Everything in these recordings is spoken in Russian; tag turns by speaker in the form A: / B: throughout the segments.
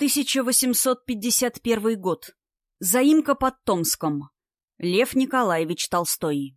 A: 1851 год. Заимка под Томском. Лев Николаевич Толстой.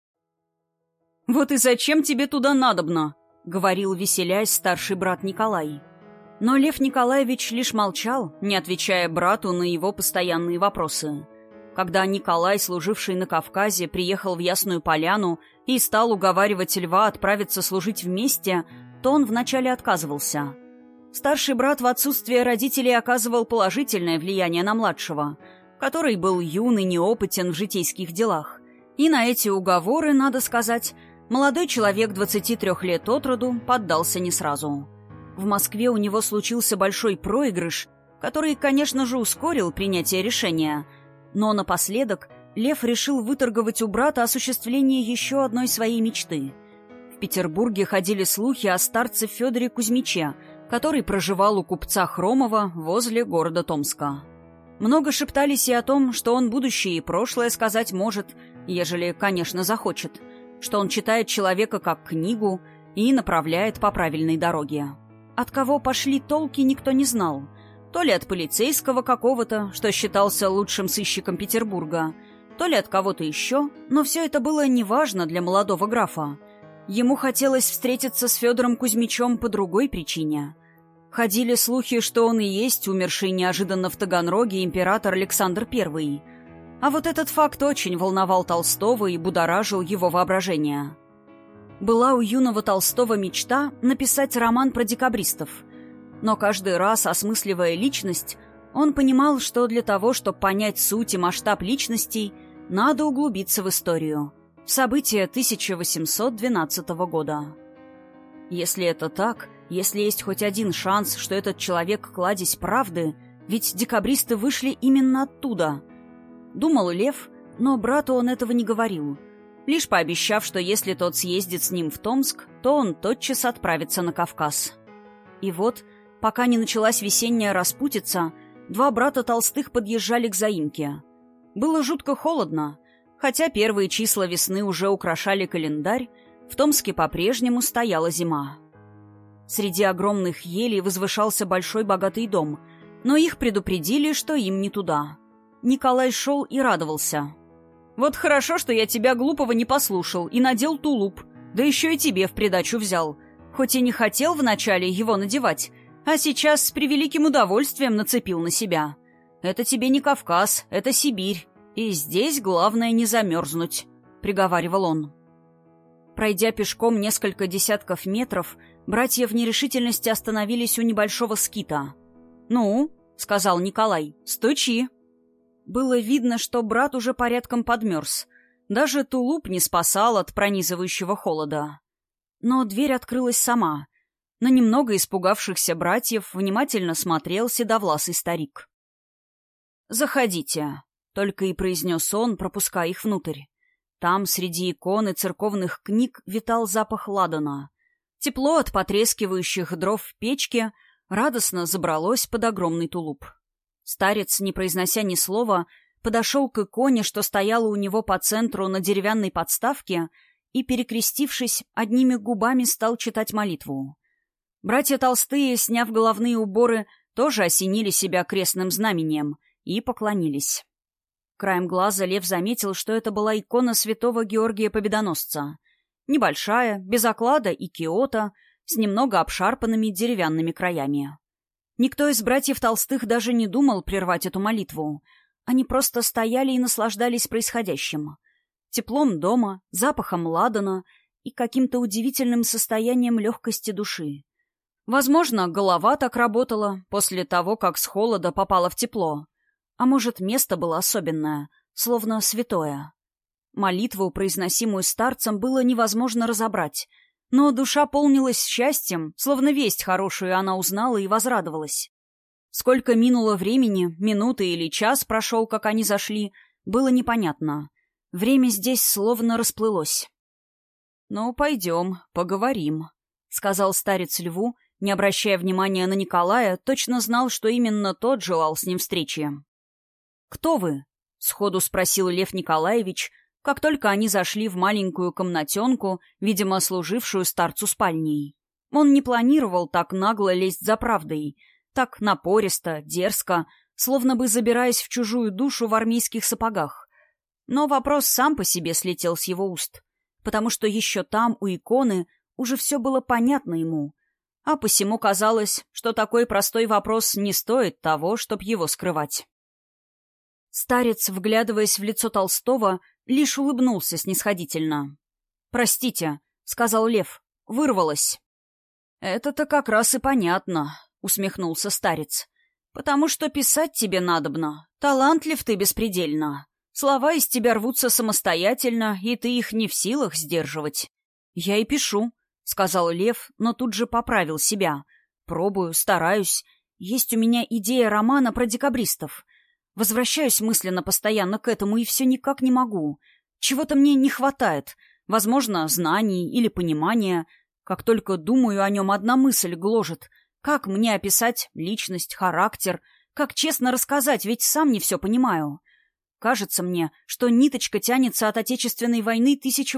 A: «Вот и зачем тебе туда надобно?» — говорил, веселясь, старший брат Николай. Но Лев Николаевич лишь молчал, не отвечая брату на его постоянные вопросы. Когда Николай, служивший на Кавказе, приехал в Ясную Поляну и стал уговаривать Льва отправиться служить вместе, то он вначале отказывался. Старший брат в отсутствие родителей оказывал положительное влияние на младшего, который был юн и неопытен в житейских делах. И на эти уговоры, надо сказать, молодой человек 23 лет от роду поддался не сразу. В Москве у него случился большой проигрыш, который, конечно же, ускорил принятие решения, но напоследок Лев решил выторговать у брата осуществление еще одной своей мечты. В Петербурге ходили слухи о старце Федоре Кузьмиче, который проживал у купца Хромова возле города Томска. Много шептались и о том, что он будущее и прошлое сказать может, ежели, конечно, захочет, что он читает человека как книгу и направляет по правильной дороге. От кого пошли толки, никто не знал. То ли от полицейского какого-то, что считался лучшим сыщиком Петербурга, то ли от кого-то еще, но все это было неважно для молодого графа. Ему хотелось встретиться с Федором Кузьмичем по другой причине. Ходили слухи, что он и есть умерший неожиданно в Таганроге император Александр I. А вот этот факт очень волновал Толстого и будоражил его воображение. Была у юного Толстого мечта написать роман про декабристов. Но каждый раз, осмысливая личность, он понимал, что для того, чтобы понять суть и масштаб личностей, надо углубиться в историю, в события 1812 года. Если это так, если есть хоть один шанс, что этот человек кладезь правды, ведь декабристы вышли именно оттуда. Думал Лев, но брату он этого не говорил, лишь пообещав, что если тот съездит с ним в Томск, то он тотчас отправится на Кавказ. И вот, пока не началась весенняя распутица, два брата Толстых подъезжали к заимке. Было жутко холодно, хотя первые числа весны уже украшали календарь, в Томске по-прежнему стояла зима. Среди огромных елей возвышался большой богатый дом, но их предупредили, что им не туда. Николай шел и радовался. «Вот хорошо, что я тебя, глупого, не послушал и надел тулуп, да еще и тебе в придачу взял. Хоть и не хотел вначале его надевать, а сейчас с превеликим удовольствием нацепил на себя. Это тебе не Кавказ, это Сибирь, и здесь главное не замерзнуть», — приговаривал он. Пройдя пешком несколько десятков метров, братья в нерешительности остановились у небольшого скита. «Ну?» — сказал Николай. «Стучи». Было видно, что брат уже порядком подмерз. Даже тулуп не спасал от пронизывающего холода. Но дверь открылась сама. На немного испугавшихся братьев внимательно смотрел седовласый старик. «Заходите», — только и произнес он, пропуская их внутрь. Там, среди икон и церковных книг, витал запах ладана. Тепло от потрескивающих дров в печке радостно забралось под огромный тулуп. Старец, не произнося ни слова, подошел к иконе, что стояла у него по центру на деревянной подставке, и, перекрестившись, одними губами стал читать молитву. Братья Толстые, сняв головные уборы, тоже осенили себя крестным знамением и поклонились. Краем глаза Лев заметил, что это была икона святого Георгия Победоносца. Небольшая, без оклада и киота, с немного обшарпанными деревянными краями. Никто из братьев Толстых даже не думал прервать эту молитву. Они просто стояли и наслаждались происходящим. Теплом дома, запахом ладана и каким-то удивительным состоянием легкости души. Возможно, голова так работала после того, как с холода попала в тепло. А может, место было особенное, словно святое. Молитву, произносимую старцем, было невозможно разобрать, но душа полнилась счастьем, словно весть хорошую она узнала и возрадовалась. Сколько минуло времени, минуты или час прошел, как они зашли, было непонятно. Время здесь словно расплылось. «Ну, пойдем, поговорим», — сказал старец Льву, не обращая внимания на Николая, точно знал, что именно тот желал с ним встречи. «Кто вы?» — сходу спросил Лев Николаевич, как только они зашли в маленькую комнатенку, видимо, служившую старцу спальней. Он не планировал так нагло лезть за правдой, Так напористо, дерзко, словно бы забираясь в чужую душу в армейских сапогах. Но вопрос сам по себе слетел с его уст, потому что еще там, у иконы, уже все было понятно ему, а посему казалось, что такой простой вопрос не стоит того, чтоб его скрывать. Старец, вглядываясь в лицо Толстого, лишь улыбнулся снисходительно. «Простите», — сказал Лев, — «вырвалось». «Это-то как раз и понятно», — усмехнулся старец. «Потому что писать тебе надобно. Талантлив ты беспредельно. Слова из тебя рвутся самостоятельно, и ты их не в силах сдерживать». «Я и пишу», — сказал Лев, но тут же поправил себя. «Пробую, стараюсь. Есть у меня идея романа про декабристов. Возвращаюсь мысленно постоянно к этому, и все никак не могу. Чего-то мне не хватает. Возможно, знаний или понимания. Как только думаю о нем, одна мысль гложет. Как мне описать личность, характер? Как честно рассказать, ведь сам не все понимаю. Кажется мне, что ниточка тянется от Отечественной войны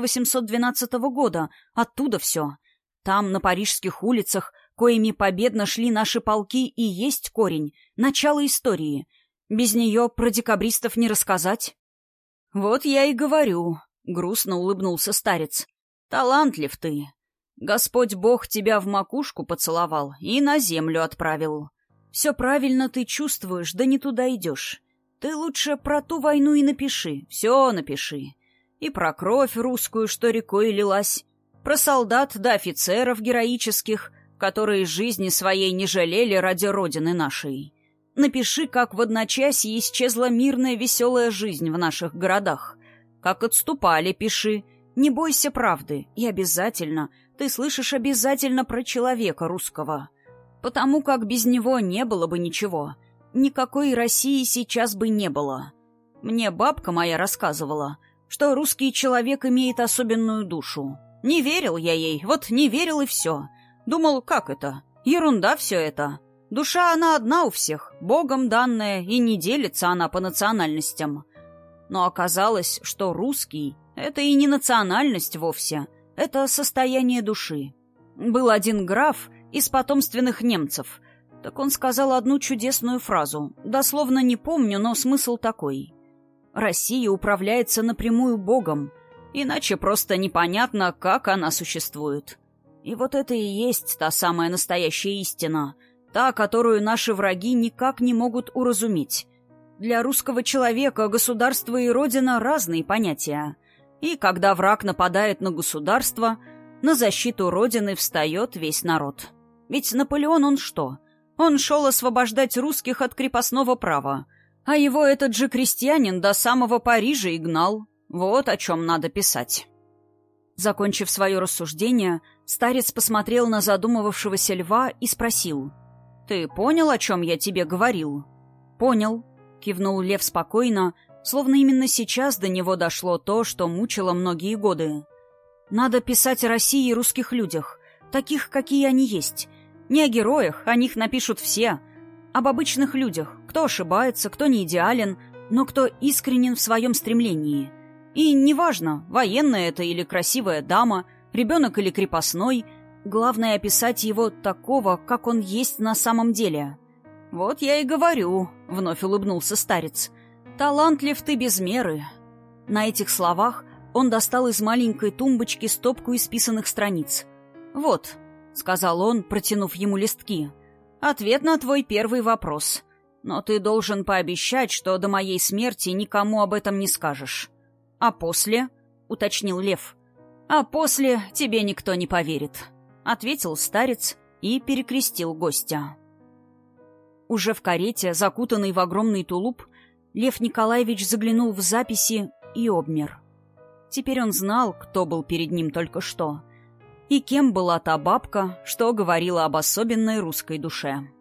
A: 1812 года. Оттуда все. Там, на парижских улицах, коими победно шли наши полки, и есть корень, начало истории. Без нее про декабристов не рассказать. «Вот я и говорю», — грустно улыбнулся старец. «Талантлив ты. Господь Бог тебя в макушку поцеловал и на землю отправил. Все правильно ты чувствуешь, да не туда идешь. Ты лучше про ту войну и напиши, все напиши. И про кровь русскую, что рекой лилась, про солдат да офицеров героических, которые жизни своей не жалели ради родины нашей. Напиши, как в одночасье исчезла мирная веселая жизнь в наших городах. Как отступали, пиши. Не бойся правды. И обязательно, ты слышишь, обязательно про человека русского. Потому как без него не было бы ничего. Никакой России сейчас бы не было. Мне бабка моя рассказывала, что русский человек имеет особенную душу. Не верил я ей, вот не верил и все. Думал, как это? Ерунда все это. Душа она одна у всех, Богом данная, и не делится она по национальностям. Но оказалось, что русский — это и не национальность вовсе, это состояние души. Был один граф из потомственных немцев. Так он сказал одну чудесную фразу. Дословно не помню, но смысл такой. Россия управляется напрямую Богом, иначе просто непонятно, как она существует. И вот это и есть та самая настоящая истина, та, которую наши враги никак не могут уразуметь. Для русского человека государство и родина — разные понятия. И когда враг нападает на государство, на защиту родины встает весь народ. Ведь Наполеон он что? Он шел освобождать русских от крепостного права, а его этот же крестьянин до самого Парижа и гнал. Вот о чем надо писать. Закончив свое рассуждение, старец посмотрел на задумывавшегося Льва и спросил: «Ты понял, о чем я тебе говорил?» «Понял», — кивнул Лев спокойно, словно именно сейчас до него дошло то, что мучило многие годы. «Надо писать о России и русских людях, таких, какие они есть. Не о героях, о них напишут все. Об обычных людях, кто ошибается, кто не идеален, но кто искренен в своем стремлении. И неважно, военная это или красивая дама, ребенок или крепостной, главное описать его такого, как он есть на самом деле». «Вот я и говорю», — вновь улыбнулся старец. «Талантлив ты без меры». На этих словах он достал из маленькой тумбочки стопку исписанных страниц. «Вот», — сказал он, протянув ему листки, — «ответ на твой первый вопрос. Но ты должен пообещать, что до моей смерти никому об этом не скажешь». «А после?» — уточнил Лев. «А после тебе никто не поверит», — ответил старец и перекрестил гостя. Уже в карете, закутанный в огромный тулуп, Лев Николаевич заглянул в записи и обмер. Теперь он знал, кто был перед ним только что, и кем была та бабка, что говорила об особенной русской душе.